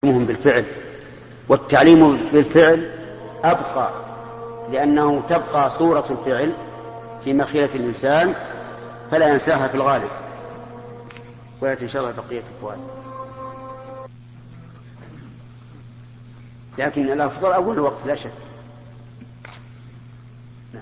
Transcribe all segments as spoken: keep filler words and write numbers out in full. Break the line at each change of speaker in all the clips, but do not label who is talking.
تعليمهم بالفعل، والتعليم بالفعل أبقى، لأنه تبقى صورة الفعل في مخيلة الإنسان فلا ينساها في الغالب. ويأتي إن شاء الله بقية الفوائد، لكن الأفضل أول الوقت لا شك. نعم.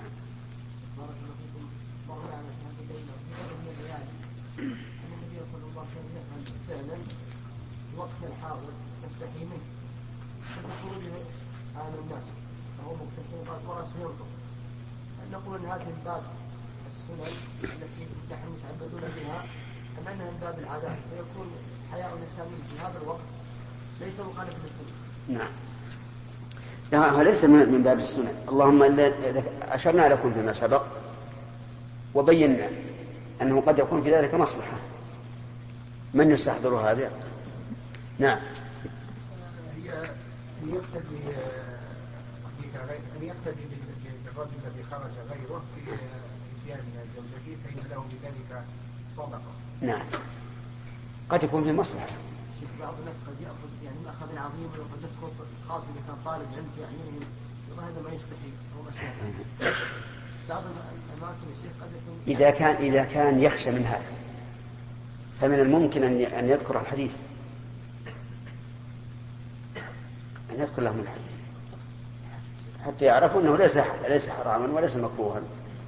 النبي صلى الله عليه وسلم فعلا الوقت الحاضر نستحي منه خروجه على الناس فهو مكتسبات ورأسه ينطق. نقول ان هذه من باب السنن التي نحن متعبدون بها ام انها من باب العادات، فيكون حياء الانسان في هذا الوقت ليس مخالفا للسنه.
نعم، لا ليس من باب السنن، اللهم إذا أشرنا لكم فيما سبق وبينا أنه قد يكون في ذلك مصلحة. من يستحضر هذا؟ نعم.
هي أن يقتدي أن يقتدي بالرجل الذي خرج غيره في اتيان زوجته فإن له بذلك صدقة.
نعم، قد يكون في مصلحة.
بعض الناس قد يأخذ يعني مأخذ عظيم وقد يسقط خاصة إذا كان طالب علم يعني وهذا ما يستحي هو مشروع. بعض الأماكن الشيخ قد يكون
إذا كان إذا كان يخشى من هذا فمن الممكن أن أن يذكر الحديث، أن يذكر لهم الحديث حتى يعرفوا أنه ليس ليس حراما وليس مكروها.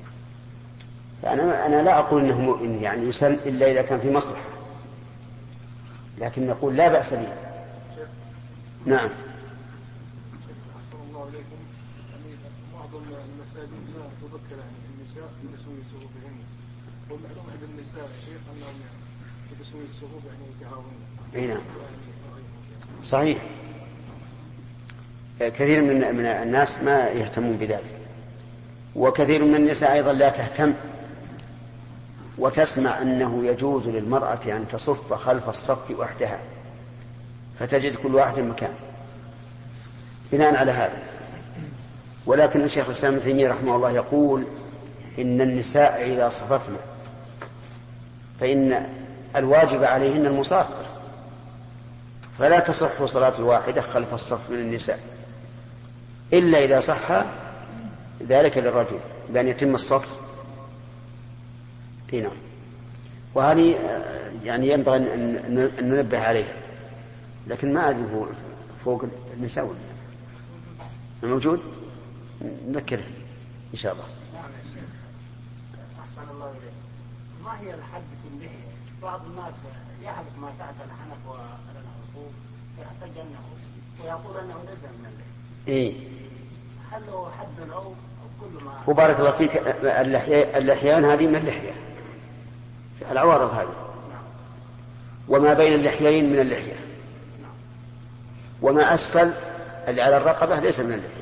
فأنا أنا لا أقول أنه يعني يسن إلا إذا كان في مصلحة، لكن نقول لا بأس به. نعم.
أحسن الله عليكم. بعض المساجد لا تذكر النساء بتسوية صفوفهن، والمعلوم عند النساء شيخ أنهم بتسوية الصفوف يعني يتهاونون.
أي نعم، صحيح. كثير من من الناس ما يهتمون بذلك، وكثير من النساء أيضا لا تهتم وتسمع أنه يجوز للمرأة أن تصف خلف الصف وحدها، فتجد كل واحد مكان بناء على هذا. ولكن الشيخ الإسلام ابن تيمية رحمه الله يقول إن النساء إذا صففن فإن الواجب عليهن المصافرة، فلا تصح صلاة الواحدة خلف الصف من النساء إلا إذا صح ذلك للرجل بأن يتم الصف. هنا وهذه يعني ينبغي أن ننبه عليها، لكن ما أدري فوق النساء موجود، نذكره إن شاء الله.
أحسن الله إليك. ما هي الحد في اللحية؟ بعض الناس يحدث ما تحت الحنك والعصوب يحتاج أنه ويقول أنه ليس من اللحية.
إيه.
هل هو حد أو كل ما؟
وبارك الله فيك، اللحية اللحيان هذه من اللحية، العوارض هذه، وما بين اللحيين من اللحية، وما أسفل اللي على الرقبة ليس من اللحية.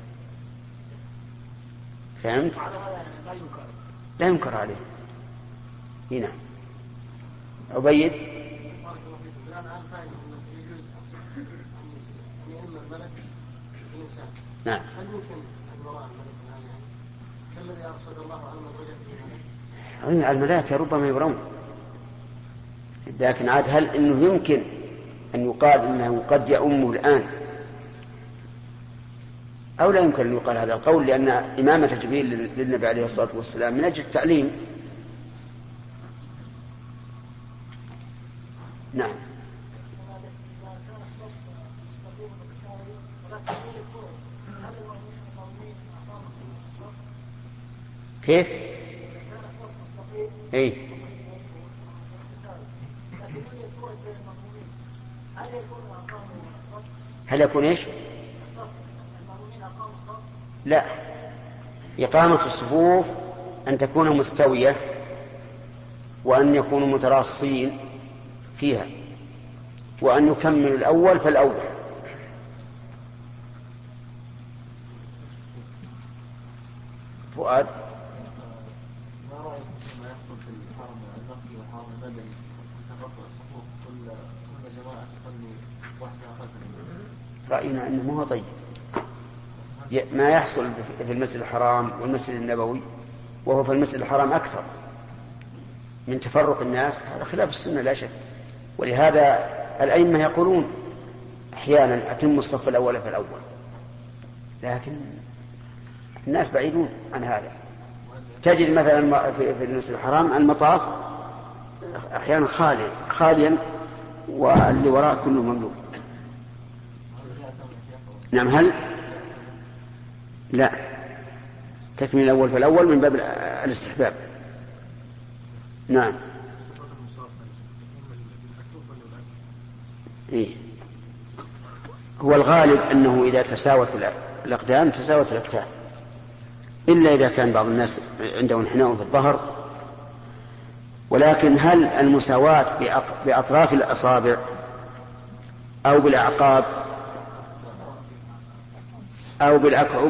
فهمت؟
لا ينكر
لا ينكر عليه. هنا عبيد. نعم.
هل ممكن أن يرى الملك هذا كالذي أرشد الله عن زوجته؟
الملائكة ربما يرون، لكن عاد هل إنه يمكن أن يقال إنه قد يؤمه الآن أو لا يمكن أن يقال هذا القول، لأن إمامة جبريل للنبي عليه الصلاة والسلام من أجل التعليم. نعم. كيف؟ اي هل يكون ايش؟ لا، إقامة الصفوف أن تكون مستوية وأن يكونوا متراصين فيها، وأن يكمل الأول فالأول. فؤاد.
ما رأيك فيما يحصل في الحرم المكي والحرم المدني تقطع الصفوف كل كل جماعة تصلي وحدها خلف الإمام؟
رأينا أنه مو طيب ما يحصل في المسجد الحرام والمسجد النبوي، وهو في المسجد الحرام أكثر من تفرق الناس، هذا خلاف السنة لا شك. ولهذا الأئمة يقولون أحيانا أتم الصف الأول في الأول، لكن الناس بعيدون عن هذا. تجد مثلا في المسجد الحرام المطاف أحيانا خالي خاليا واللي وراء كله مملوء. نعم. هل لا تكمل الأول في الأول من باب الاستحباب. نعم. إيه؟ هو الغالب أنه إذا تساوت الأقدام تساوت الأكتاف، إلا إذا كان بعض الناس عنده انحناء في الظهر. ولكن هل المساواة بأطراف الأصابع أو بالأعقاب أو بالأكعب؟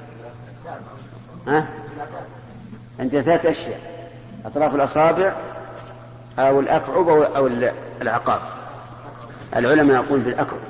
ها؟ عندنا ثلاث أشياء: أطراف الأصابع أو الأكعب أو الأعقاب. العلماء يقول بالأكعب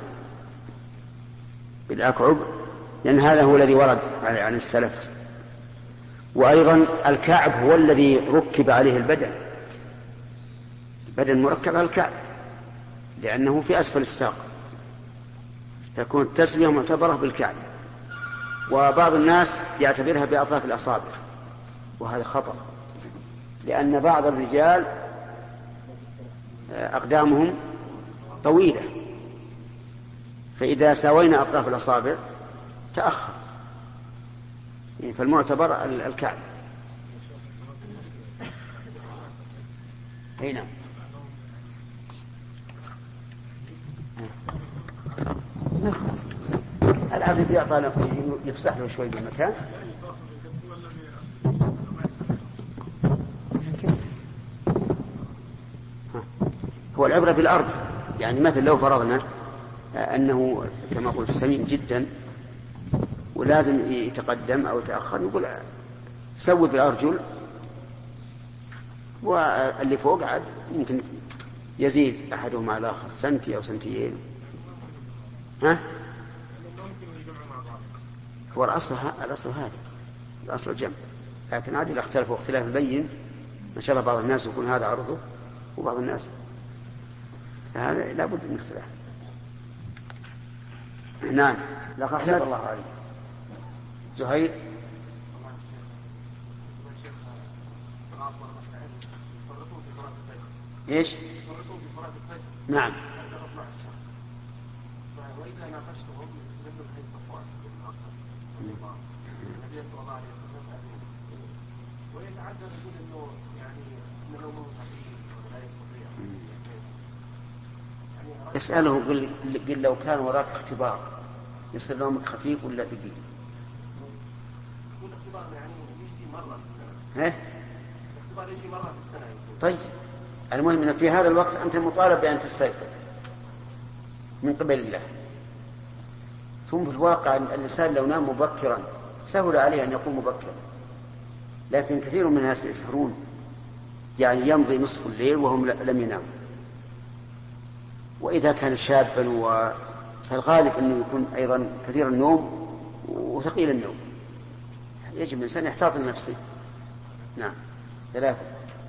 بالأكعب لأن هذا هو الذي ورد عن السلف. وأيضا الكعب هو الذي ركب عليه البدن، البدن مركب على الكعب لأنه في أسفل الساق، تكون التسوية معتبرة بالكعب. وبعض الناس يعتبرها بأطراف الأصابع، وهذا خطأ، لأن بعض الرجال أقدامهم طويلة، فإذا سوينا أطراف الأصابع تأخر، فالمعتبر الكعب. هنا العبد يعطى يفسح له شوي بالمكان. هو العبرة بالأرض، يعني مثل لو فرضنا أنه كما قلت سمين جدا ولازم يتقدم أو يتأخر، نقول سوي بالأرجل، واللي فوق عاد يمكن يزيد أحدهم على الآخر سنتي أو سنتيين. ها؟ هو الأصل الأصل هذا الأصل الجمع، لكن عاد إذا اختلفوا اختلاف بين ما شاء الله بعض الناس يكون هذا عرضه وبعض الناس هذا، لا بد من اختلاف. نعم. لا خير الله عليك. زهير. ايش؟ نعم.
وإذا ناقشتهم استدلوا بحيث صفوان النبي صلى الله عليه وسلم ويتعدى يقول انه يعني انه لو لا يستطيع.
اسأله قل, قل لو كان وراك اختبار يصير نومك خفيف ولا ثقيل؟
يقول اختبار يعني يجي مرة في السنة.
ايه؟
الاختبار يجي مرة في السنة يقول.
طيب المهم ان في هذا الوقت انت مطالب بان تستيقظ من قبل الله. ثم في الواقع الإنسان لو نام مبكرا سهل عليه أن يقوم مبكرا، لكن كثير من الناس يسهرون، يعني يمضي نصف الليل وهم لم يناموا. وإذا كان شابا فالغالب أنه يكون أيضا كثير النوم وثقيل النوم، يجب الإنسان يحتاط لنفسه. نعم. ثلاثة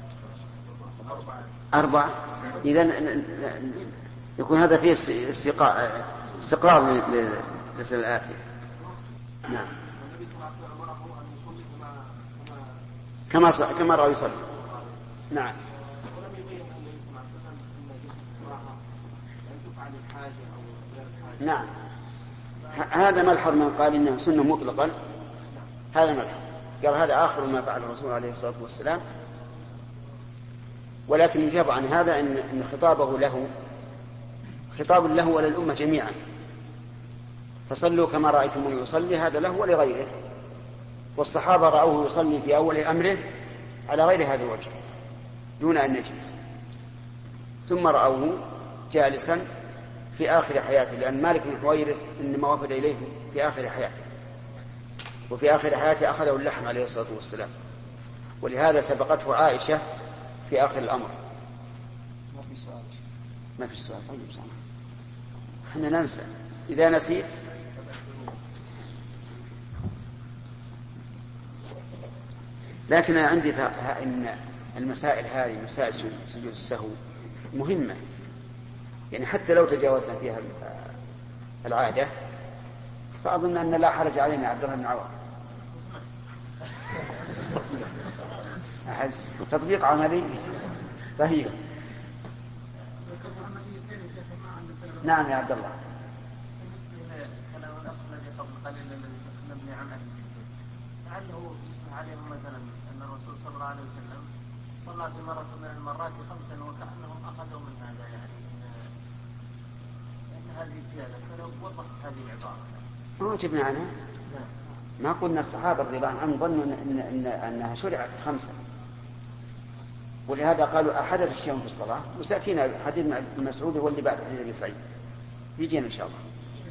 أربعة. إذن يكون هذا فيه استقرار للسنة الآتية. نعم. كما كما رأى يصلي. نعم. نعم. هذا ملحظ من قال إنها سنة مطلقا، هذا ملحظ قال هذا آخر ما فعل الرسول عليه الصلاة والسلام. ولكن يجاب عن هذا إن, إن خطابه له خطاب له وللأمة جميعا، فصلوا كما رأيتموني يصلي، هذا له ولغيره. والصحابة رأوه يصلي في أول أمره على غير هذا الوجه دون أن يجلس، ثم رأوه جالسا في آخر حياته، لأن مالك بن حويرث إنما وفد إليه في آخر حياته، وفي آخر حياته أخذه اللحم عليه الصلاة والسلام، ولهذا سبقته عائشة في آخر الأمر.
ما في سؤال.
ما في سؤال. طيب صح. احنا ننسى إذا نسيت. لكن أنا عندي إن المسائل هذه مسائل سجود السهو مهمة، يعني حتى لو تجاوزنا فيها العادة فأظن أن لا حرج علينا عبد الله بن عوض. تطبيق عملي. طيب نعم يا عبد الله.
كلام الأخ الذي قبل قليل الذي نبني عنه لعله يشبه عليهم مثلا أن الرسول صلى الله عليه وسلم صلى بمرة من المرات خمسا وكأنهم أخذوا من هذا يعني أن هذه الزيادة فلو وضحت هذه العبارة.
ما جبنا عنها. ما قلنا الصحابة رضي الله عنهم ظنوا إن إن أنها شرعت خمسة، ولهذا قالوا أحدث الشيء في الصلاة. وسأتينا حديث ابن مسعود هو اللي بعد حديث أبي سعيد يجينا إن شاء الله.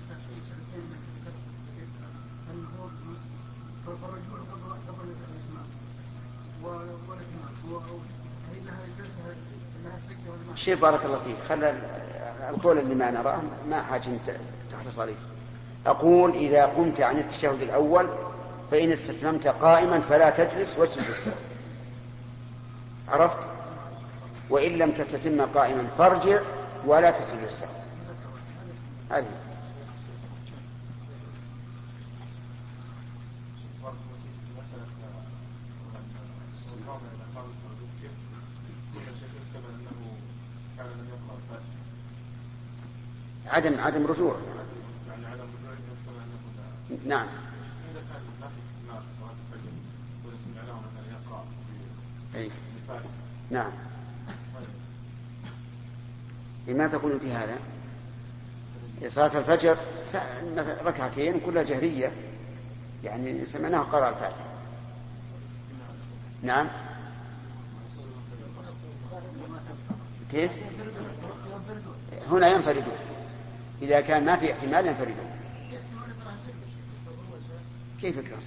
شيء بارك الله فيك. خلى القول اللي ما نراه ما حاجة تحرص عليه. أقول إذا قمت عن التشهد الأول فإن استتممت قائما فلا تجلس واجلس السهو. عرفت؟ وإن لم تستتم قائما فارجع ولا تسجد السهو. هذه عدم عدم رجوع. نعم. أي. نعم. لما تقول في هذا؟ صلاة الفجر ركعتين كلها جهرية، يعني سمعناها قراءة الفاتحة. نعم. كيف؟ هنا ينفردون، إذا كان ما في احتمال ينفردون. كيف يقرأ؟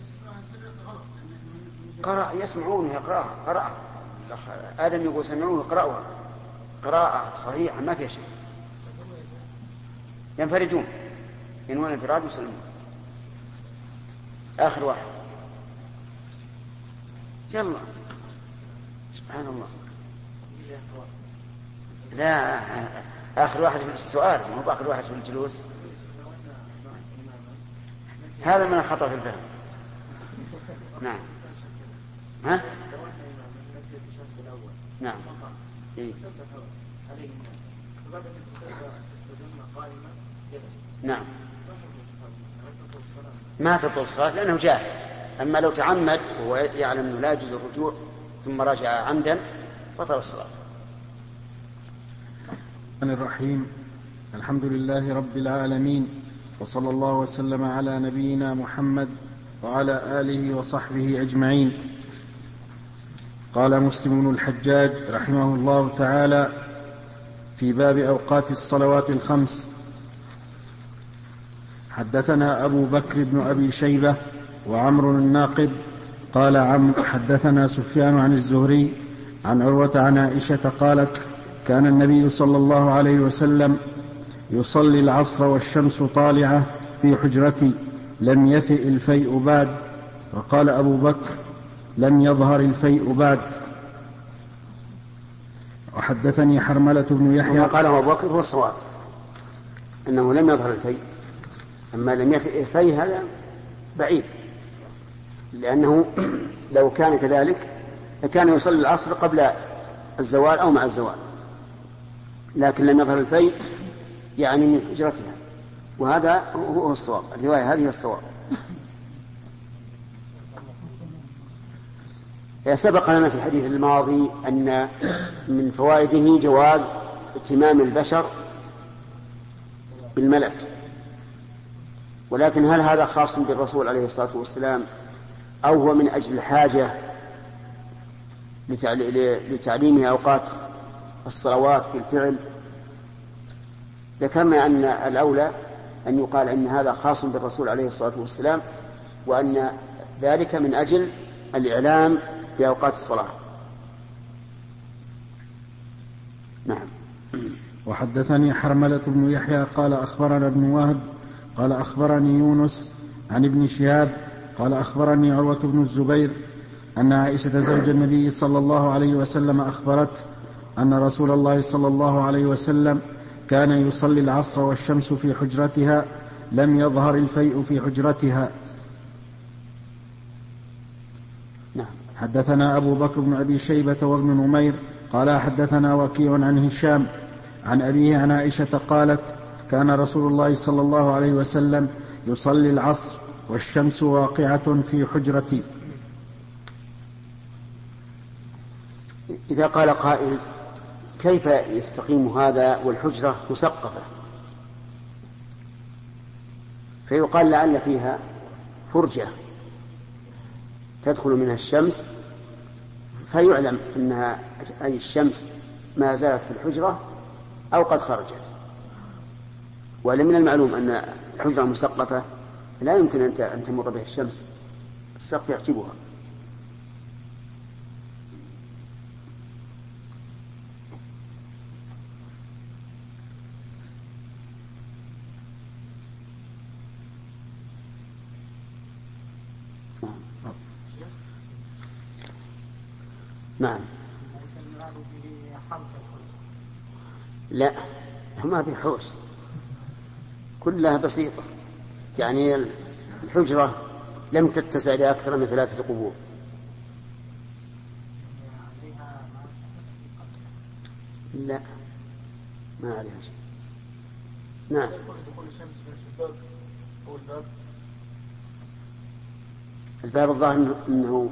قرأ يسمعون يقرأها قرأ. آدم يقول سمعوه يقرأها قراءة صحيحة ما فيها شيء. ينفردون ينوون انفراد ويسلمون. آخر واحد. يلا سبحان الله. لا آخر واحد في السؤال مو بآخر واحد في الجلوس. هذا من الخطأ في الفهم. نعم. ها؟ نعم. إيه؟ نعم. ما تطول الصلاة لأنه جاهل. أما لو تعمد وهو يعلم أنه لا يجوز الرجوع ثم رجع عمدا بطل الصلاة.
الرحيم. الحمد لله رب العالمين، وصلى الله وسلم على نبينا محمد وعلى آله وصحبه أجمعين. قال مسلم بن الحجاج رحمه الله تعالى في باب أوقات الصلوات الخمس: حدثنا أبو بكر بن أبي شيبة وعمر الناقد قال عمرو حدثنا سفيان عن الزهري عن عروة عن عائشة قالت: كان النبي صلى الله عليه وسلم يصلي العصر والشمس طالعة في حجرتي لم يفئ الفيء بعد. وقال أبو بكر: لم يظهر الفيء بعد. وحدثني حرملة بن يحيى.
وما قاله أبو بكر هو الصواب أنه لم يظهر الفيء، أما لم يفئ الفيء هذا بعيد، لأنه لو كان كذلك فكان يصلي العصر قبل الزوال أو مع الزوال، لكن لم يظهر الفيء يعني من حجرتها، وهذا هو الصواب. الرواية هذه الصواب. سبق لنا في الحديث الماضي أن من فوائده جواز اهتمام البشر بالملك، ولكن هل هذا خاص بالرسول عليه الصلاة والسلام أو هو من أجل الحاجة لتعليمه أوقات الصلوات بالفعل؟ ذكرنا أن الأولى أن يقال أن هذا خاص بالرسول عليه الصلاة والسلام، وأن ذلك من أجل الإعلام بأوقات الصلاة. نعم.
وحدثني حرملة بن يحيى قال أخبرنا ابن وهب قال أخبرني يونس عن ابن شهاب قال أخبرني عروة بن الزبير أن عائشة زوج النبي صلى الله عليه وسلم أخبرت أن رسول الله صلى الله عليه وسلم كان يصلي العصر والشمس في حجرتها لم يظهر الفيء في حجرتها.
نعم.
حدثنا أبو بكر بن أبي شيبة وابن نمير قال حدثنا وكيع عن هشام عن أبيه عن عائشة قالت كان رسول الله صلى الله عليه وسلم يصلي العصر والشمس واقعة في حجرتي.
إذا قال قائل كيف يستقيم هذا والحجرة مسقفة؟ فيقال لعل فيها فرجة تدخل منها الشمس فيعلم أنها أي الشمس ما زالت في الحجرة أو قد خرجت. ولمن المعلوم أن الحجرة مسقفة لا يمكن أن تمر بها الشمس، السقف يحجبها. نعم. لا ما في حوش، كلها بسيطة، يعني الحجرة لم تتسع لأكثر من ثلاثة قبور. لا ما عليها شيء. نعم. الباب الظاهر أنه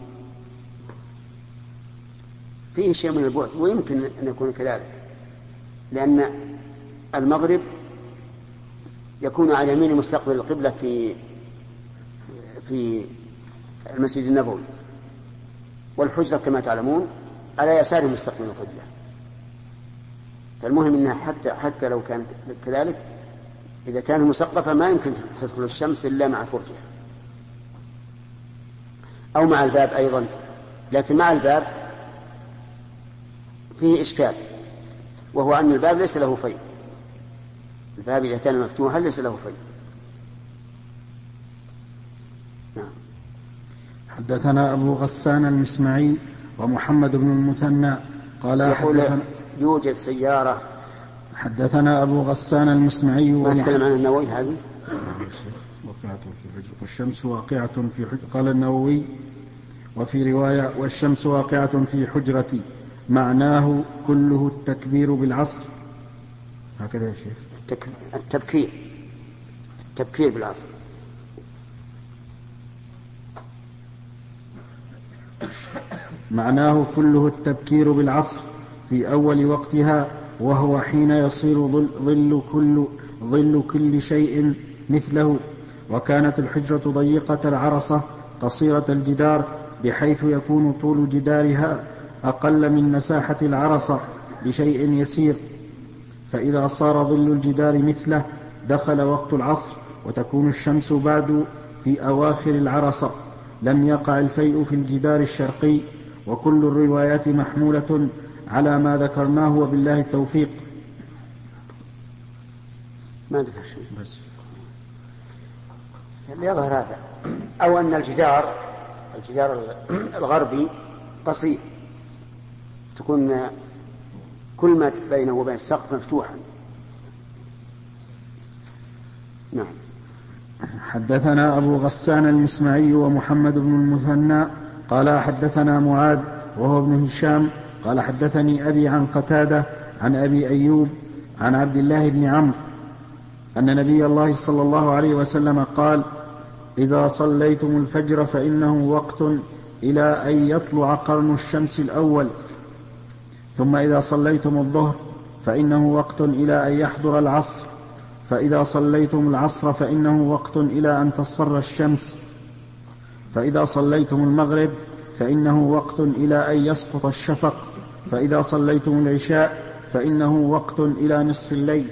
فيه شيء من البعد، ويمكن أن يكون كذلك، لأن المغرب يكون على يمين مستقبل القبلة في في المسجد النبوي، والحجرة كما تعلمون على يسار مستقبل القبلة. فالمهم أنها حتى حتى لو كان كذلك إذا كان مسقفة ما يمكن تدخل الشمس إلا مع فرجة أو مع الباب أيضا. لكن مع الباب فيه إشكال، وهو أن الباب ليس له فيء. الباب إذا كان مفتوحا ليس له فيء. نعم.
حدثنا أبو غسان المسمعي ومحمد بن المثنى قال حدثنا
يوجد سيارة.
حدثنا أبو غسان المسمعي
ما تكلم عن النووي هذه
والشمس واقعة في حجرة. قال النووي وفي رواية والشمس واقعة في حجرتي معناه كله التكبير بالعصر. هكذا يا شيخ.
التبكير التبكير بالعصر.
معناه كله التبكير بالعصر في أول وقتها، وهو حين يصير ظل, ظل, كل, ظل كل شيء مثله. وكانت الحجرة ضيقة العرصة قصيرة الجدار بحيث يكون طول جدارها أقل من مساحة العرصة بشيء يسير، فإذا صار ظل الجدار مثله دخل وقت العصر وتكون الشمس بعد في أواخر العرصة. لم يقع الفيء في الجدار الشرقي، وكل الروايات محمولة على ما ذكرناه وبالله التوفيق.
ما ذكر شيء بس يظهر هذا، أو أن الجدار الجدار الغربي قصير، تكون كل ما بينه وبين السقف مفتوحا. نعم.
حدثنا أبو غسان المسمعي ومحمد بن المثنى قال حدثنا معاذ وهو ابن هشام قال حدثني أبي عن قتادة عن أبي أيوب عن عبد الله بن عمرو أن نبي الله صلى الله عليه وسلم قال إذا صليتم الفجر فإنه وقت إلى أن يطلع قرن الشمس الأول، ثم إذا صليتم الظهر فإنه وقت إلى أن يحضر العصر، فإذا صليتم العصر فإنه وقت إلى أن تصفر الشمس، فإذا صليتم المغرب فإنه وقت إلى أن يسقط الشفق، فإذا صليتم العشاء فإنه وقت إلى نصف الليل.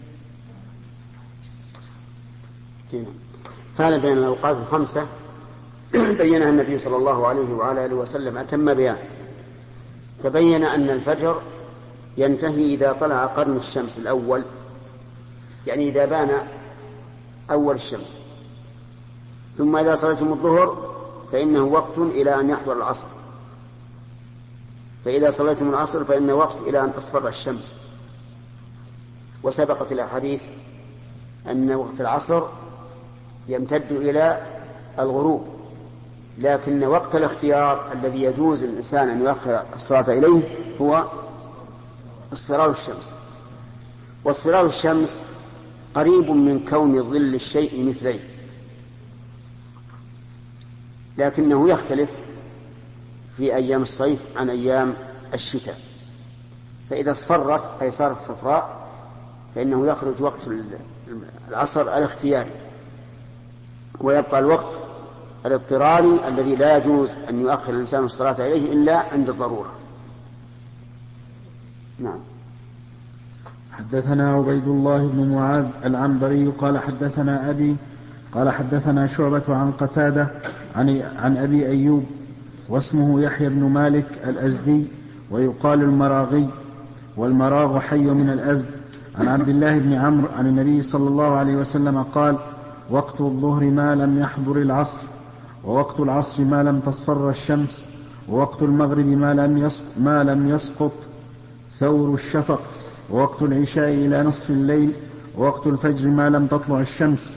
هذا بين الأوقات الخمسة بينها النبي صلى الله عليه وعلى آله وسلم أتم بيان. فبين أن الفجر ينتهي إذا طلع قرن الشمس الأول، يعني إذا بان أول الشمس، ثم إذا صليتم الظهر فإنه وقت إلى أن يحضر العصر، فإذا صليتم العصر فإنه وقت إلى أن تصفر الشمس، وسبقت الأحاديث أن وقت العصر يمتد إلى الغروب، لكن وقت الاختيار الذي يجوز الإنسان أن يؤخر الصلاة إليه هو اصفرار الشمس. واصفرار الشمس قريب من كون ظل الشيء مثليه، لكنه يختلف في أيام الصيف عن أيام الشتاء. فإذا اصفرت أي صارت صفراء فإنه يخرج وقت العصر الاختياري، ويبقى الوقت الاضطراري الذي لا يجوز أن يؤخر الإنسان الصلاة إليه إلا عند الضرورة. نعم.
حدثنا عبيد الله بن معاذ العنبري قال حدثنا أبي قال حدثنا شعبة عن قتادة عن, عن أبي أيوب واسمه يحيى بن مالك الأزدي ويقال المراغي، والمراغ حي من الأزد، عن عبد الله بن عمرو عن النبي صلى الله عليه وسلم قال: وقت الظهر ما لم يحضر العصر، ووقت العصر ما لم تصفر الشمس، ووقت المغرب ما لم يسقط, ما لم يسقط ثور الشفق، ووقت العشاء إلى نصف الليل، ووقت الفجر ما لم تطلع الشمس.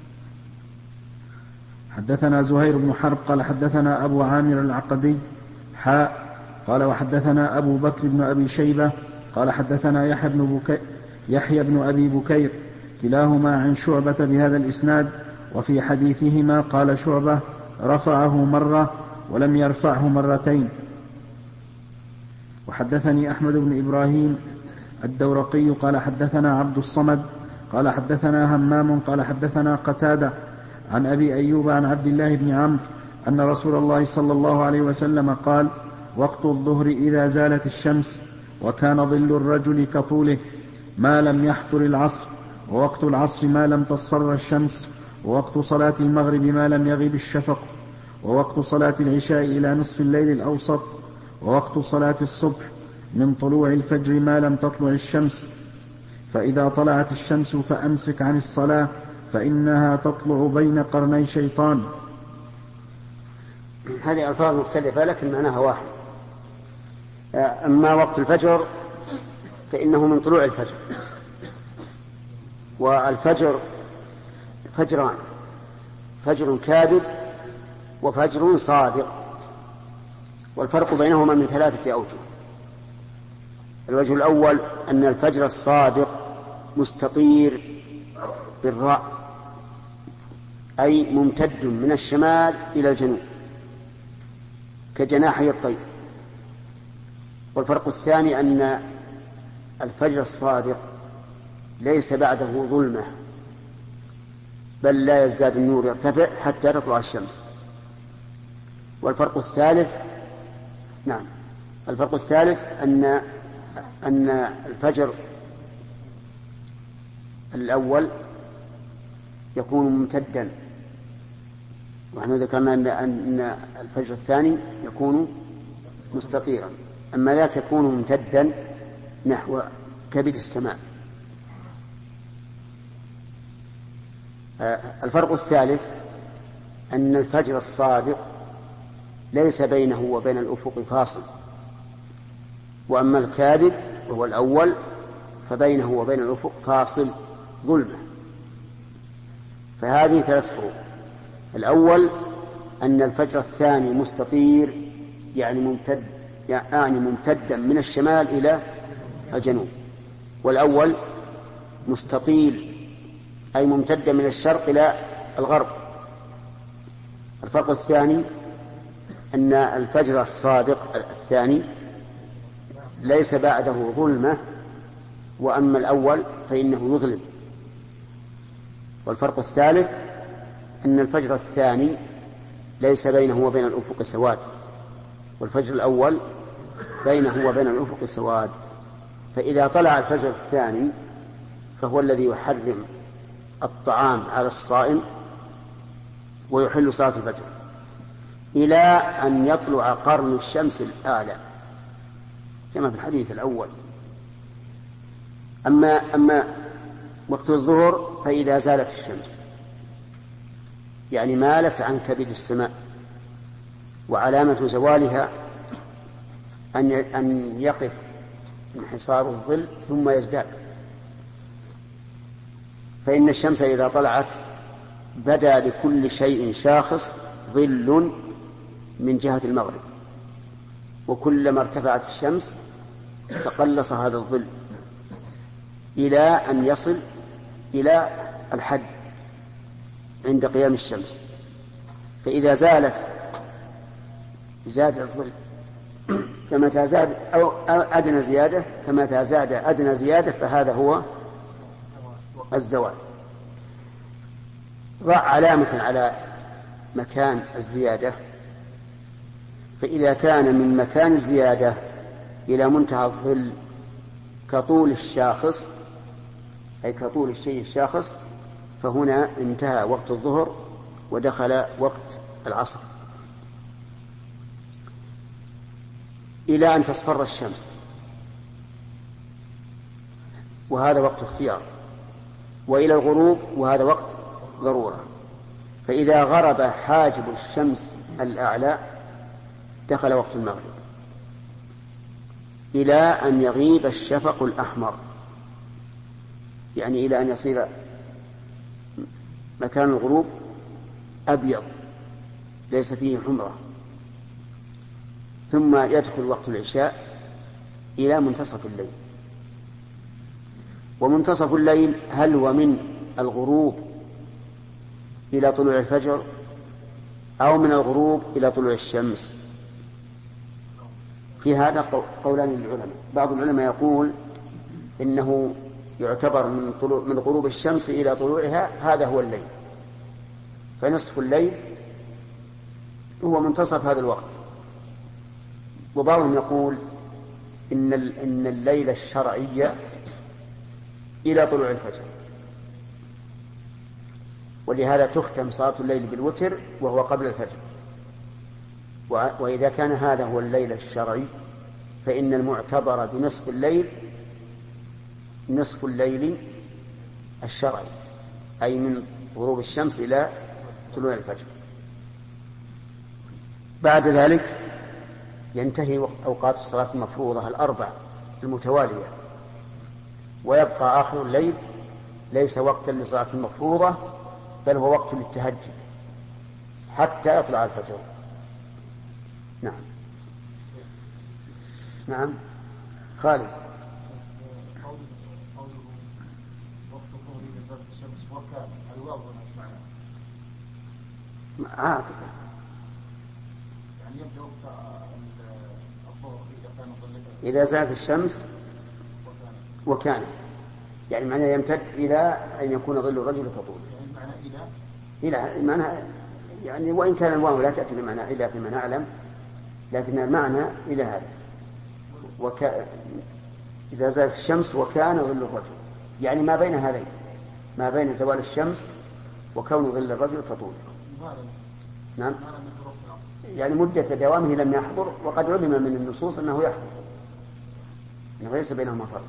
حدثنا زهير بن حرب قال حدثنا أبو عامر العقدي حاء قال وحدثنا أبو بكر بن أبي شيبة قال حدثنا يحيى بن, بكي يحيى بن أبي بكير كلاهما عن شعبة بهذا الإسناد، وفي حديثهما قال شعبة: رفعه مرة ولم يرفعه مرتين. وحدثني أحمد بن إبراهيم الدورقي قال حدثنا عبد الصمد قال حدثنا همام قال حدثنا قتادة عن أبي أيوب عن عبد الله بن عمرو أن رسول الله صلى الله عليه وسلم قال: وقت الظهر إذا زالت الشمس وكان ظل الرجل كطوله ما لم يحضر العصر، ووقت العصر ما لم تصفر الشمس، ووقت صلاة المغرب ما لم يغب الشفق، ووقت صلاة العشاء إلى نصف الليل الأوسط، ووقت صلاة الصبح من طلوع الفجر ما لم تطلع الشمس، فإذا طلعت الشمس فأمسك عن الصلاة فإنها تطلع بين قرني شيطان.
هذه ألفاظ مختلفة لكن معناها واحد. أما وقت الفجر فإنه من طلوع الفجر، والفجر فجران: فجر كاذب وفجر صادق، والفرق بينهما من ثلاثة أوجه. الوجه الأول أن الفجر الصادق مستطير بالراء، أي ممتد من الشمال إلى الجنوب كجناحي الطير. والفرق الثاني أن الفجر الصادق ليس بعده ظلمة، بل لا يزداد النور، يرتفع حتى تطلع الشمس. والفرق الثالث نعم الفرق الثالث أن أن الفجر الأول يكون ممتدا، ونحن ذكرنا أن الفجر الثاني يكون مستطيرا، أما ذاك يكون ممتدا نحو كبد السماء. الفرق الثالث أن الفجر الصادق ليس بينه وبين الأفق فاصل، وأما الكاذب وهو الأول فبينه وبين الأفق فاصل ظلمة. فهذه ثلاث فروق: الأول أن الفجر الثاني مستطير يعني ممتد يعني ممتدا من الشمال إلى الجنوب، والأول مستطيل أي ممتدا من الشرق إلى الغرب. الفرق الثاني أن الفجر الصادق الثاني ليس بعده ظلمة، وأما الأول فإنه يظلم. والفرق الثالث أن الفجر الثاني ليس بينه وبين الأفق سواد، والفجر الأول بينه وبين الأفق سواد. فإذا طلع الفجر الثاني فهو الذي يحرم الطعام على الصائم ويحل صلاة الفجر إلى أن يطلع قرن الشمس الأعلى كما في الحديث الأول. أما, أما وقت الظهر فإذا زالت الشمس يعني مالت عن كبد السماء، وعلامة زوالها أن أن يقف انحصار الظل ثم يزداد، فإن الشمس إذا طلعت بدا لكل شيء شاخص ظل من جهة المغرب، وكلما ارتفعت الشمس تقلص هذا الظل إلى أن يصل إلى الحد عند قيام الشمس، فإذا زالت زاد الظل، فمتى زاد أو أدنى زيادة فمتى زاد أدنى زيادة فهذا هو الزوال. ضع علامة على مكان الزيادة، فإذا كان من مكان الزيادة إلى منتهى الظل كطول الشاخص أي كطول الشيء الشاخص فهنا انتهى وقت الظهر ودخل وقت العصر إلى أن تصفر الشمس، وهذا وقت اختيار، وإلى الغروب وهذا وقت ضرورة. فإذا غرب حاجب الشمس الأعلى دخل وقت المغرب إلى أن يغيب الشفق الأحمر، يعني إلى أن يصير مكان الغروب أبيض ليس فيه حمرة، ثم يدخل وقت العشاء إلى منتصف الليل. ومنتصف الليل هل هو من الغروب إلى طلوع الفجر أو من الغروب إلى طلوع الشمس؟ في هذا قولان للعلماء. بعض العلماء يقول إنه يعتبر من, طلوع من غروب الشمس إلى طلوعها هذا هو الليل، فنصف الليل هو منتصف هذا الوقت. وبعضهم يقول إن, إن الليل الشرعي إلى طلوع الفجر، ولهذا تختم صلاة الليل بالوتر وهو قبل الفجر. وإذا كان هذا هو الليل الشرعي فإن المعتبر بنصف الليل نصف الليل الشرعي، أي من غروب الشمس إلى طلوع الفجر. بعد ذلك ينتهي أوقات الصلاة المفروضة الأربع المتوالية، ويبقى آخر الليل ليس وقتا لصلاة المفروضة بل هو وقت للتهجد حتى يطلع الفجر. نعم نعم خالد. عاطفة يعني يبدأ الظهر إذا زالت الشمس وكان، يعني معناه يمتد إلى أن يكون ظل الرجل كطول، يعني معنى إلى إلى معنى يعني وإن كان الواو لا تأتي بمعنى إلى فيما نعلم، لكن المعنى إلى هذا وك... إذا زالت الشمس وكان ظل الرجل، يعني ما بين هذين، ما بين زوال الشمس وكون ظل الرجل كطول. نعم يعني مدة دوامه لم يحضر، وقد علم من النصوص أنه يحضر، أنه ليس بينهما فرق.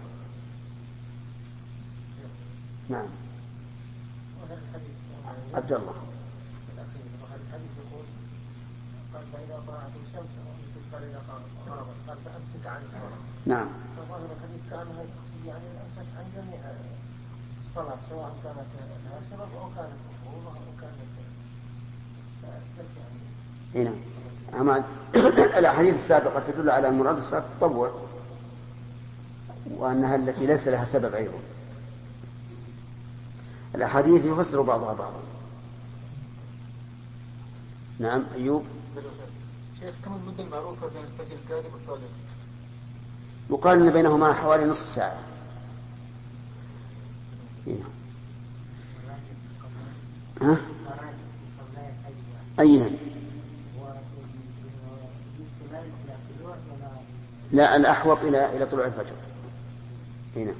نعم عبد الله. نعم
كانها يعني الأمسك عن جميع الصلاة سواء كانت لها سبب أو كانت مفروضة أو كانت
يعني. نعم أما الأحاديث السابقة تدل على أن مراد الصلاة التطوع، وأنها التي ليس لها سبب أيضا. الأحاديث يفسر بعضها بعضا. نعم أيوب.
شيخ كم المدة المعروفة بين الفجر الكاذب والصادق؟
يقال أن بينهما حوالي نصف ساعة. ها؟ أيها؟ لا الأحوط إلى إلى طلوع الفجر. هنا.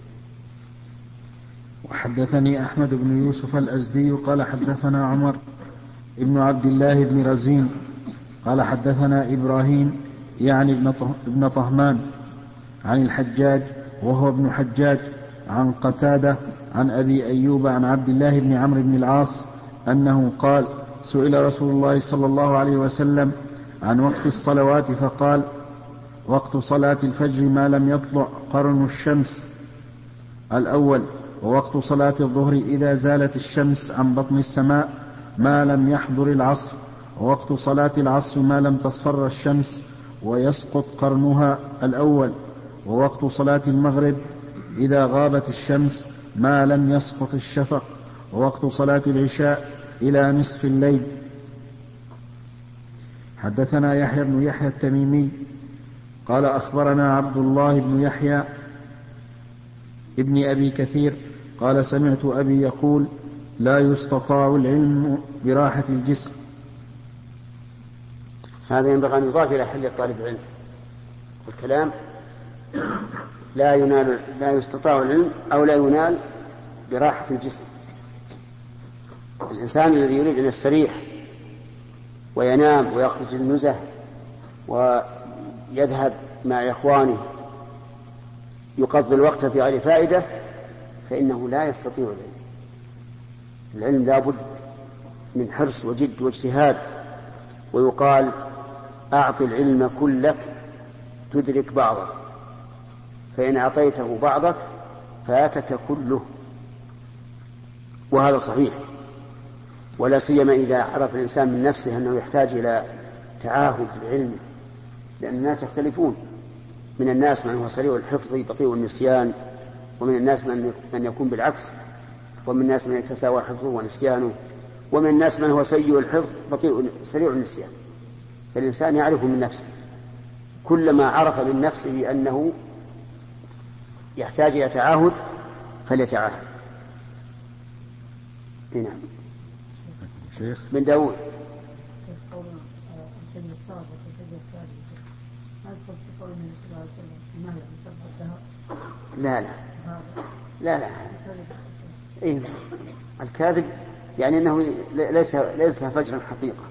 وحدثني أحمد بن يوسف الأزدي قال حدثنا عمر ابن عبد الله بن رزين قال حدثنا إبراهيم يعني ابن طهمان عن الحجاج وهو ابن حجاج عن قتادة عن أبي أيوب عن عبد الله بن عمرو بن العاص أنه قال سئل رسول الله صلى الله عليه وسلم عن وقت الصلوات فقال وقت صلاة الفجر ما لم يطلع قرن الشمس الأول ووقت صلاة الظهر إذا زالت الشمس عن بطن السماء ما لم يحضر العصر، ووقت صلاة العصر ما لم تصفر الشمس ويسقط قرنها الأول، ووقت صلاة المغرب إذا غابت الشمس ما لم يسقط الشفق، ووقت صلاة العشاء إلى نصف الليل. حدثنا يحيى بن يحيى التميمي قال أخبرنا عبد الله بن يحيى ابن أبي كثير قال سمعت أبي يقول لا يستطاع العلم براحة الجسم.
هذا ينبغي أن يضاف إلى حل طالب العلم، والكلام لا ينال لا يستطاع العلم أو لا ينال براحة الجسم. الإنسان الذي يريد أن يستريح وينام ويخرج النزه ويذهب مع إخوانه يقضي الوقت في غير فائدة فإنه لا يستطيع العلم. العلم لا بد من حرص وجد واجتهاد، ويقال أعط العلم كلك تدرك بعضه، فإن أعطيته بعضك فاتك كله. وهذا صحيح، ولا سيما إذا عرف الإنسان من نفسه أنه يحتاج إلى تعاهد العلم، لأن الناس يختلفون. من الناس من هو سريع الحفظ بطيء النسيان، ومن الناس من, من يكون بالعكس، ومن الناس من يتساوى حفظه ونسيانه، ومن الناس من هو سيء الحفظ بطيء سريع النسيان. فالإنسان يعرف من نفسه، كلما عرف من نفسه أنه يحتاج إلى تعاهد فليتعاهد. هنا
شيخ
من داود لا لا لا لا إيه الكاذب يعني أنه ليس ليس فجرا حقيقة.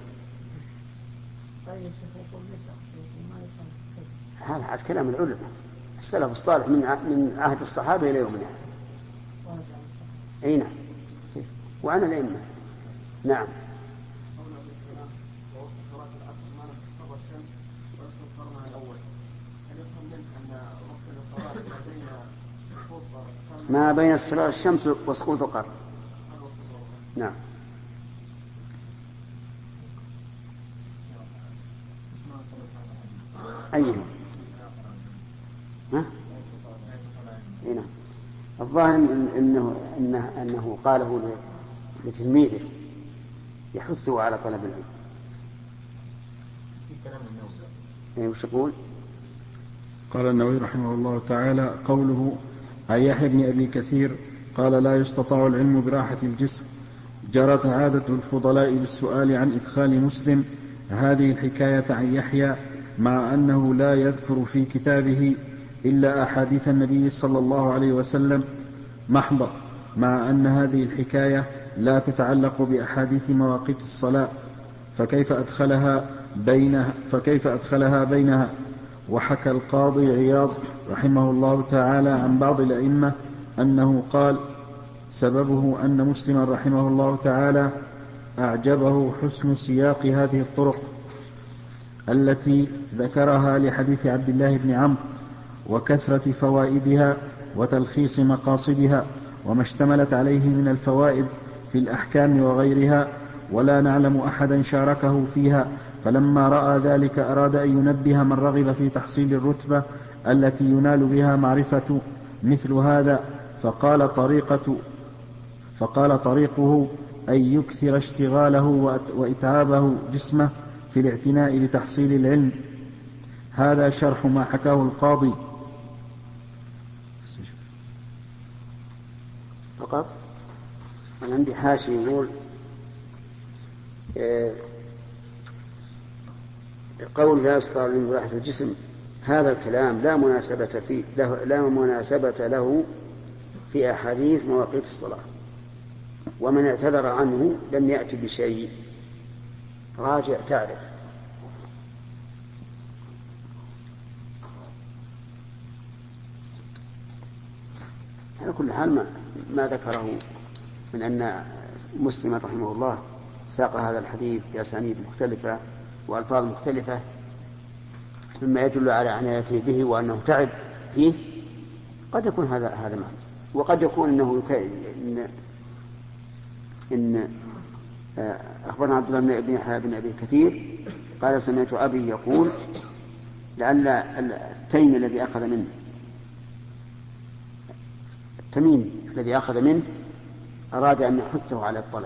هذا عاد كلام العلماء السلف الصالح من من عهد الصحابة إلى يومنا. أي نعم، وأنا الأئمة. نعم. ما بين اصفرار الشمس وسقوط القمر. نعم. أيهم؟ ها؟ إيه نعم. الظاهر إنه إنه إنه قاله لتلميذه يحثه على طلب العلم. إيه وش يقول؟
قال النووي رحمه الله تعالى قوله عن يحيى بن أبي كثير قال لا يستطاع العلم براحة الجسم. جرت عادة الفضلاء بالسؤال عن إدخال مسلم هذه الحكاية عن يحيى، مع أنه لا يذكر في كتابه إلا أحاديث النبي صلى الله عليه وسلم محضة، مع أن هذه الحكاية لا تتعلق بأحاديث مواقيت الصلاة، فكيف أدخلها بينها, فكيف أدخلها بينها. وحكى القاضي عياض رحمه الله تعالى عن بعض الأئمة أنه قال سببه أن مسلما رحمه الله تعالى أعجبه حسن سياق هذه الطرق التي ذكرها لحديث عبد الله بن عمرو، وكثرة فوائدها وتلخيص مقاصدها وما اشتملت عليه من الفوائد في الأحكام وغيرها، ولا نعلم أحدا شاركه فيها. فلما رأى ذلك أراد أن ينبه من رغب في تحصيل الرتبة التي ينال بها معرفة مثل هذا، فقال طريقة فقال طريقه أن يكثر اشتغاله وإتعابه جسمه في الاعتناء بتحصيل العلم. هذا شرح ما حكاه القاضي.
فقط أنا عندي حاشي يقول قول لا يستطيع العلم براحة الجسم، هذا الكلام لا مناسبة فيه له لا مناسبة له في أحاديث مواقيت الصلاة، ومن اعتذر عنه لم يأتي بشيء. راجع تعرف. على كل حال ما, ما ذكره من أن مسلم رحمه الله ساق هذا الحديث بأسانيد مختلفة وألفاظ مختلفة مما يدل على عنايته به وأنه تعب فيه، قد يكون هذا هذا معنى. وقد يكون أنه إن, إن أخبرنا عبد الله بن يحيى بن أبي كثير قال سمعت أبي يقول لعل التيم الذي أخذ منه التميم الذي أخذ منه أراد أن يحثه على الطلب.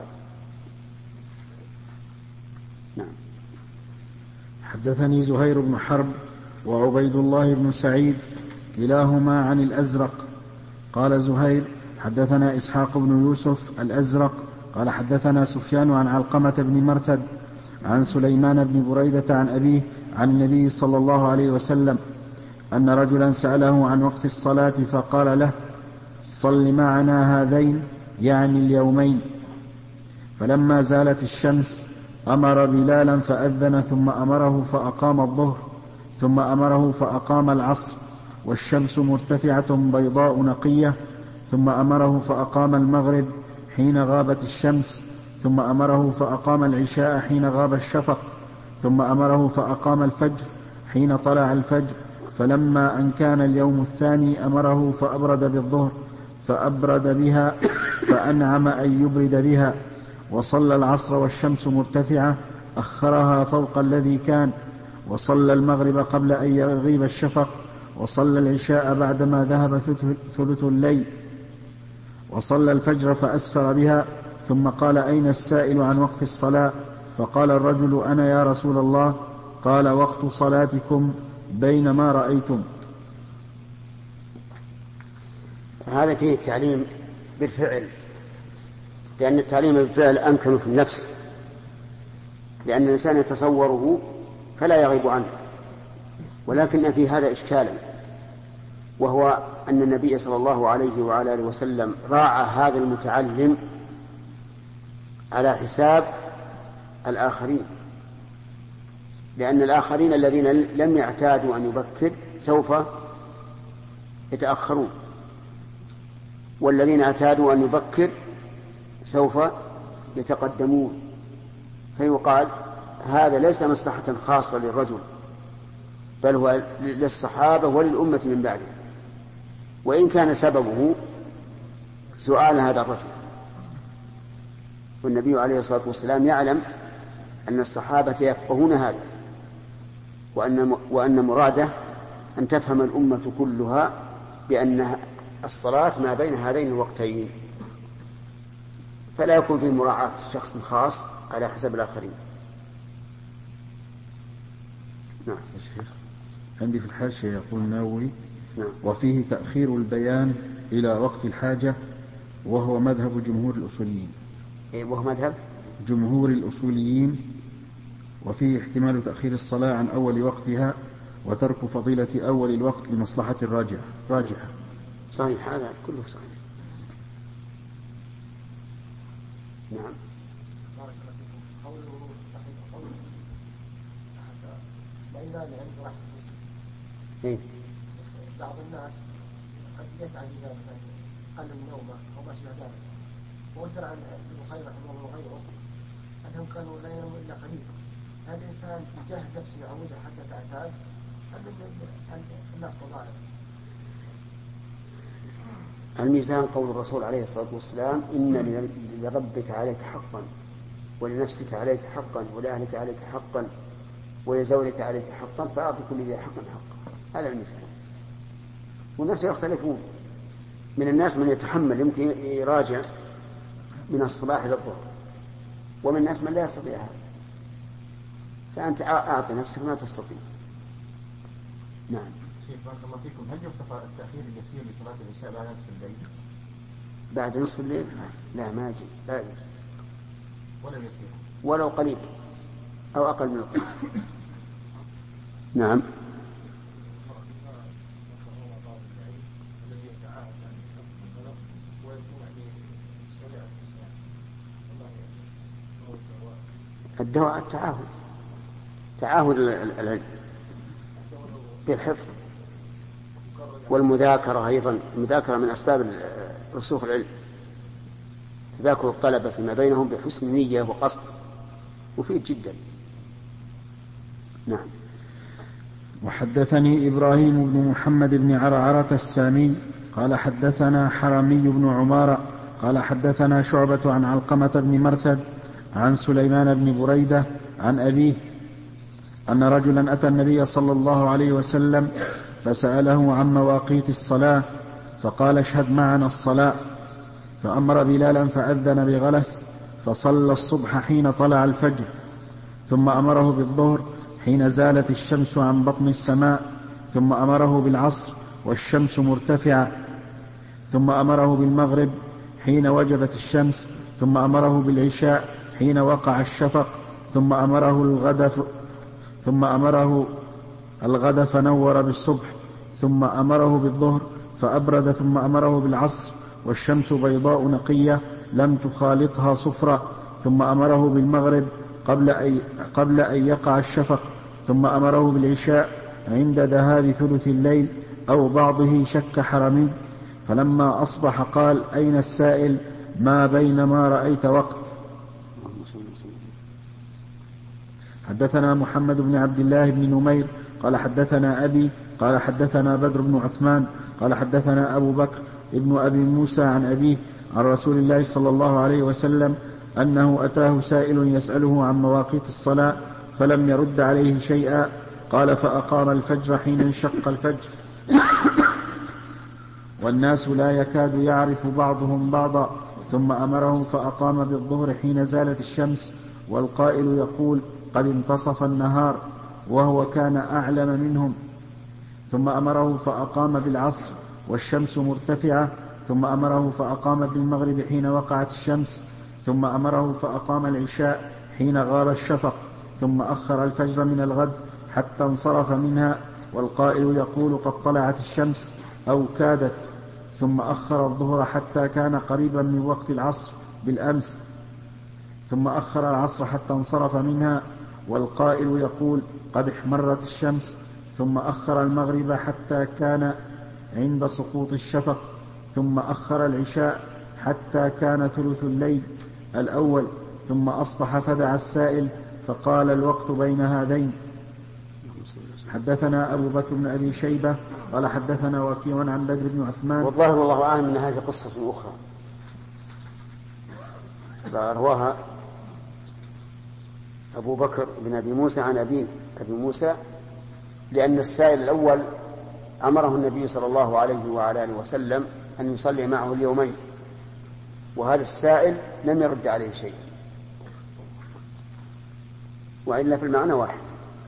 نعم.
حدثني زهير بن حرب وعبيد الله بن سعيد كلاهما عن الأزرق قال زهير حدثنا إسحاق بن يوسف الأزرق قال حدثنا سفيان عن علقمة بن مرثد عن سليمان بن بريدة عن أبيه عن النبي صلى الله عليه وسلم أن رجلا سأله عن وقت الصلاة فقال له صل معنا هذين يعني اليومين. فلما زالت الشمس أمر بلالا فأذن ثم أمره فأقام الظهر ثم أمره فأقام العصر والشمس مرتفعة بيضاء نقية ثم أمره فأقام المغرب حين غابت الشمس ثم أمره فأقام العشاء حين غاب الشفق ثم أمره فأقام الفجر حين طلع الفجر. فلما أن كان اليوم الثاني أمره فأبرد بالظهر فأبرد بها فأنعم أن يبرد بها. وصلى العصر والشمس مرتفعة أخرها فوق الذي كان. وصلى المغرب قبل أن يغيب الشفق وصلى العشاء بعدما ذهب ثلث الليل وصلى الفجر فأسفر بها. ثم قال أين السائل عن وقت الصلاة؟ فقال الرجل أنا يا رسول الله. قال وقت صلاتكم بينما رأيتم.
هذا فيه التعليم بالفعل، لأن التعليم بالفعل أمكن في النفس، لأن الإنسان يتصوره فلا يغيب عنه. ولكن في هذا إشكالا، وهو أن النبي صلى الله عليه وعلى آله وسلم راعى هذا المتعلم على حساب الآخرين، لأن الآخرين الذين لم يعتادوا أن يبكر سوف يتأخرون، والذين اعتادوا أن يبكر سوف يتقدمون. فيقال هذا ليس مصلحة خاصة للرجل، بل هو للصحابة وللأمة من بعده، وإن كان سببه سؤال هذا الرجل. والنبي عليه الصلاة والسلام يعلم أن الصحابة يفقهون هذا، وأن وأن مراده أن تفهم الأمة كلها بأن الصلاة ما بين هذين الوقتين، فلا يكون في مراعاة شخص خاص على حسب الآخرين.
نعم. الشيخ عندي في الحاشية يقول النووي
نعم.
وفيه تأخير البيان إلى وقت الحاجة، وهو مذهب جمهور الأصوليين.
إيه وهو مذهب
جمهور الأصوليين. وفيه احتمال تأخير الصلاة عن أول وقتها وترك فضيلة أول الوقت لمصلحة الراجحة راجحة.
صحيح، هذا كله صحيح. نعم. إيه؟
بعض الناس قد يتعب إذا قل النوم أو ما شابه ذلك، وذكر عن ابن خير رحمه الله وغيره أنهم كانوا لا ينامون إلا قليلا. هل الإنسان يجاهد نفسه يعودها حتى تعتاد أم الناس تضاعف؟
الميزان قول الرسول عليه الصلاة والسلام إن لربك عليك حقا ولنفسك عليك حقا ولأهلك عليك حقا ولزوجك عليك حقا فأعطي كل ذي حقا حقا. هذا الميزان. والناس يختلفون، من الناس من يتحمل يمكن يراجع من الصباح إلى الظهر، ومن الناس من لا يستطيع هذا، فأنت أعطي نفسك ما تستطيع. نعم.
شيخ بارك الله فيكم، هل يغتفر التأخير اليسير لصلاة العشاء بعد نصف الليل؟
بعد نصف الليل؟ لا، ما يجي، لا يجي.
ولا يسير
ولو قليل أو أقل من القليل. نعم. الدواء التعاهد، تعاهد العلم بالحفظ والمذاكرة. أيضا المذاكرة من أسباب رسوخ العلم، تذاكر الطلبة فيما بينهم بحسن نية وقصد مفيد جدا. نعم.
وحدثني إبراهيم بن محمد بن عرعرة السامي قال حدثنا حرمي بن عمارة قال حدثنا شعبة عن علقمة بن مرثد عن سليمان بن بريدة عن أبيه أن رجلا أتى النبي صلى الله عليه وسلم فسأله عن مواقيت الصلاة فقال اشهد معنا الصلاة، فأمر بلالا فأذن بغلس فصلى الصبح حين طلع الفجر، ثم أمره بالظهر حين زالت الشمس عن بطن السماء، ثم أمره بالعصر والشمس مرتفعة، ثم أمره بالمغرب حين وجبت الشمس، ثم أمره بالعشاء حين وقع الشفق، ثم أمره الغد ثم أمره الغد فنور بالصبح، ثم أمره بالظهر فأبرد، ثم أمره بالعصر والشمس بيضاء نقية لم تخالطها صفرة، ثم أمره بالمغرب قبل أن قبل أن يقع الشفق، ثم أمره بالعشاء عند ذهاب ثلث الليل أو بعضه، شك حرمي. فلما أصبح قال أين السائل ما بين ما رأيت وقت. حدثنا محمد بن عبد الله بن نمير قال حدثنا أبي قال حدثنا بدر بن عثمان قال حدثنا أبو بكر ابن أبي موسى عن أبيه عن رسول الله صلى الله عليه وسلم أنه أتاه سائل يسأله عن مواقيت الصلاة فلم يرد عليه شيئا. قال فأقام الفجر حين انشق الفجر والناس لا يكاد يعرف بعضهم بعضا، ثم أمره فأقام بالظهر حين زالت الشمس والقائل يقول قد انتصف النهار وهو كان أعلم منهم، ثم أمره فأقام بالعصر والشمس مرتفعة، ثم أمره فأقام بالمغرب حين وقعت الشمس، ثم أمره فأقام العشاء حين غاب الشفق، ثم أخر الفجر من الغد حتى انصرف منها والقائل يقول قد طلعت الشمس أو كادت، ثم أخر الظهر حتى كان قريبا من وقت العصر بالأمس، ثم أخر العصر حتى انصرف منها والقائل يقول قد احمرت الشمس، ثم أخر المغرب حتى كان عند سقوط الشفق، ثم أخر العشاء حتى كان ثلث الليل الأول، ثم أصبح فدعا السائل فقال الوقت بين هذين. حدثنا أبو بكر بن أبي شيبة قال حدثنا وكيع عن بدر بن عثمان.
والظاهر والله أعلم أن هذه قصة أخرى رواها أبو بكر بن أبي موسى عن أبي أبي موسى، لأن السائل الأول أمره النبي صلى الله عليه وعلى آله وسلم أن يصلي معه اليومين، وهذا السائل لم يرد عليه شيء، وإلا في المعنى واحد.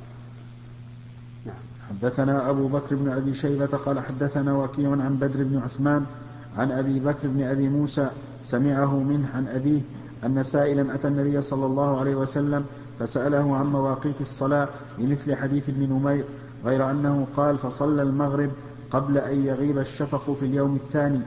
حدثنا أبو بكر بن أبي شيبة قال حدثنا وكيع عن بدر بن عثمان عن أبي بكر بن أبي موسى سمعه منه عن أبيه أن سائلا أتى النبي صلى الله عليه وسلم فسأله عن مواقيت الصلاة بمثل حديث ابن نمير، غير أنه قال فصلى المغرب قبل أن يغيب الشفق في اليوم الثاني.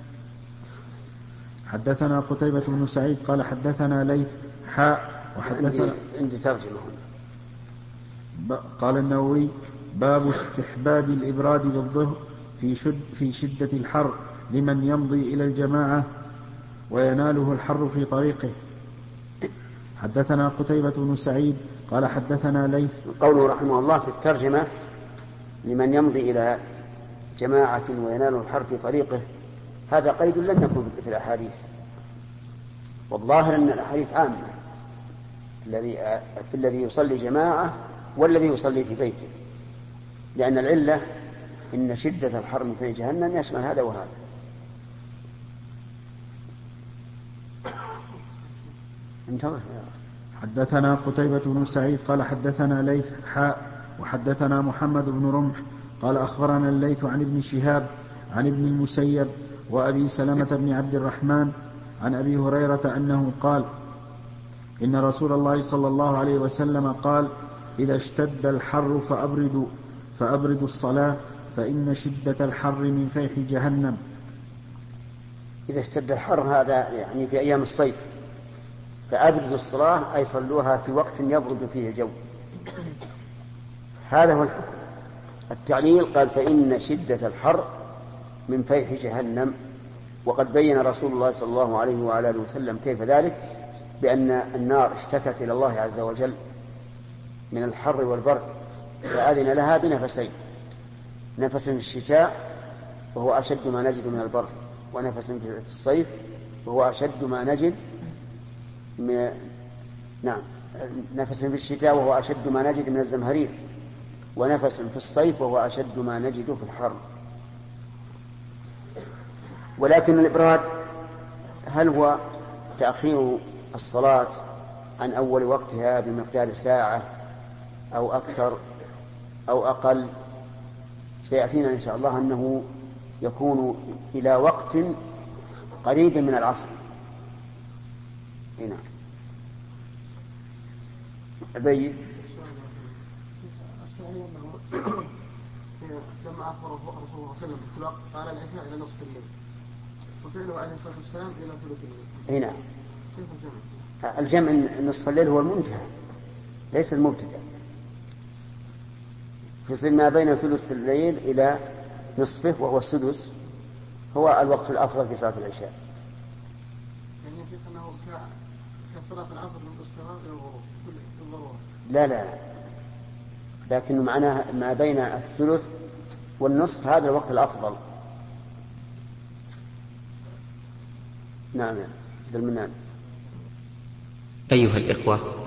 حدثنا قتيبة بن سعيد قال حدثنا ليث حاء وحدثنا
عندي ترجمة هنا.
قال النووي باب استحباب الإبراد بالظهر في, شد في شدة الحر لمن يمضي إلى الجماعة ويناله الحر في طريقه. حدثنا قتيبة بن سعيد قال حدثنا ليث.
قوله رحمه الله في الترجمة لمن يمضي إلى جماعة ويناله الحر في طريقه، هذا قيد لم يكن في الأحاديث، والظاهر أن الأحاديث عامة الذي في الذي يصلي جماعة والذي يصلي في بيته، لأن العلة إن شدة الحر من في جهنم يشمل هذا وهذا. انتظر.
حدثنا قتيبة بن سعيد قال حدثنا ليث حاء وحدثنا محمد بن رمح قال أخبرنا الليث عن ابن شهاب عن ابن المسيب وأبي سلمة بن عبد الرحمن عن أبي هريرة أنه قال إن رسول الله صلى الله عليه وسلم قال إذا اشتد الحر فأبردوا فأبردوا الصلاة فإن شدة الحر من فيح جهنم.
إذا اشتد الحر هذا يعني في أيام الصيف، فأبردوا الصلاة أي صلوها في وقت يبرد فيه الجو، هذا هو الحكم. التعليل قال فإن شدة الحر من فيح جهنم، وقد بين رسول الله صلى الله عليه وعلى آله وسلم كيف ذلك، بأن النار اشتكت إلى الله عز وجل من الحر والبرد، فأذن لها بنفسين، نفس في الشتاء وهو أشد ما نجد من البرد، ونفس في الصيف وهو أشد ما نجد من نعم نفس في الشتاء وهو أشد ما نجد من الزمهرير، ونفس في الصيف وهو أشد ما نجد في الحر. ولكن الإبراد هل هو تأخير الصلاة عن أول وقتها بمقدار ساعة أو أكثر أو أقل؟ سيأتينا إن شاء الله أنه يكون إلى وقت قريب من العصر. هنا أبين
لما أخبر رسول الله صلى الله عليه وسلم بالطلاق قال العشاء إلى نصف الليل، وفعله عليه الصلاة والسلام إلى ثلث الليل.
هنا
كيف الجمع؟
الجمع نصف الليل هو المنتهى ليس المبتدأ، فيصير ما بين ثلث الليل إلى نصفه وهو السدس هو الوقت الأفضل في صلاة العشاء.
يعني يمكن أنه كصلاة العصر من الاصفرار إلى الغروب بالضرورة.
لا لا لكن معناه ما بين الثلث والنصف هذا الوقت الأفضل. نعم. ذا المنان.
أيها الإخوة،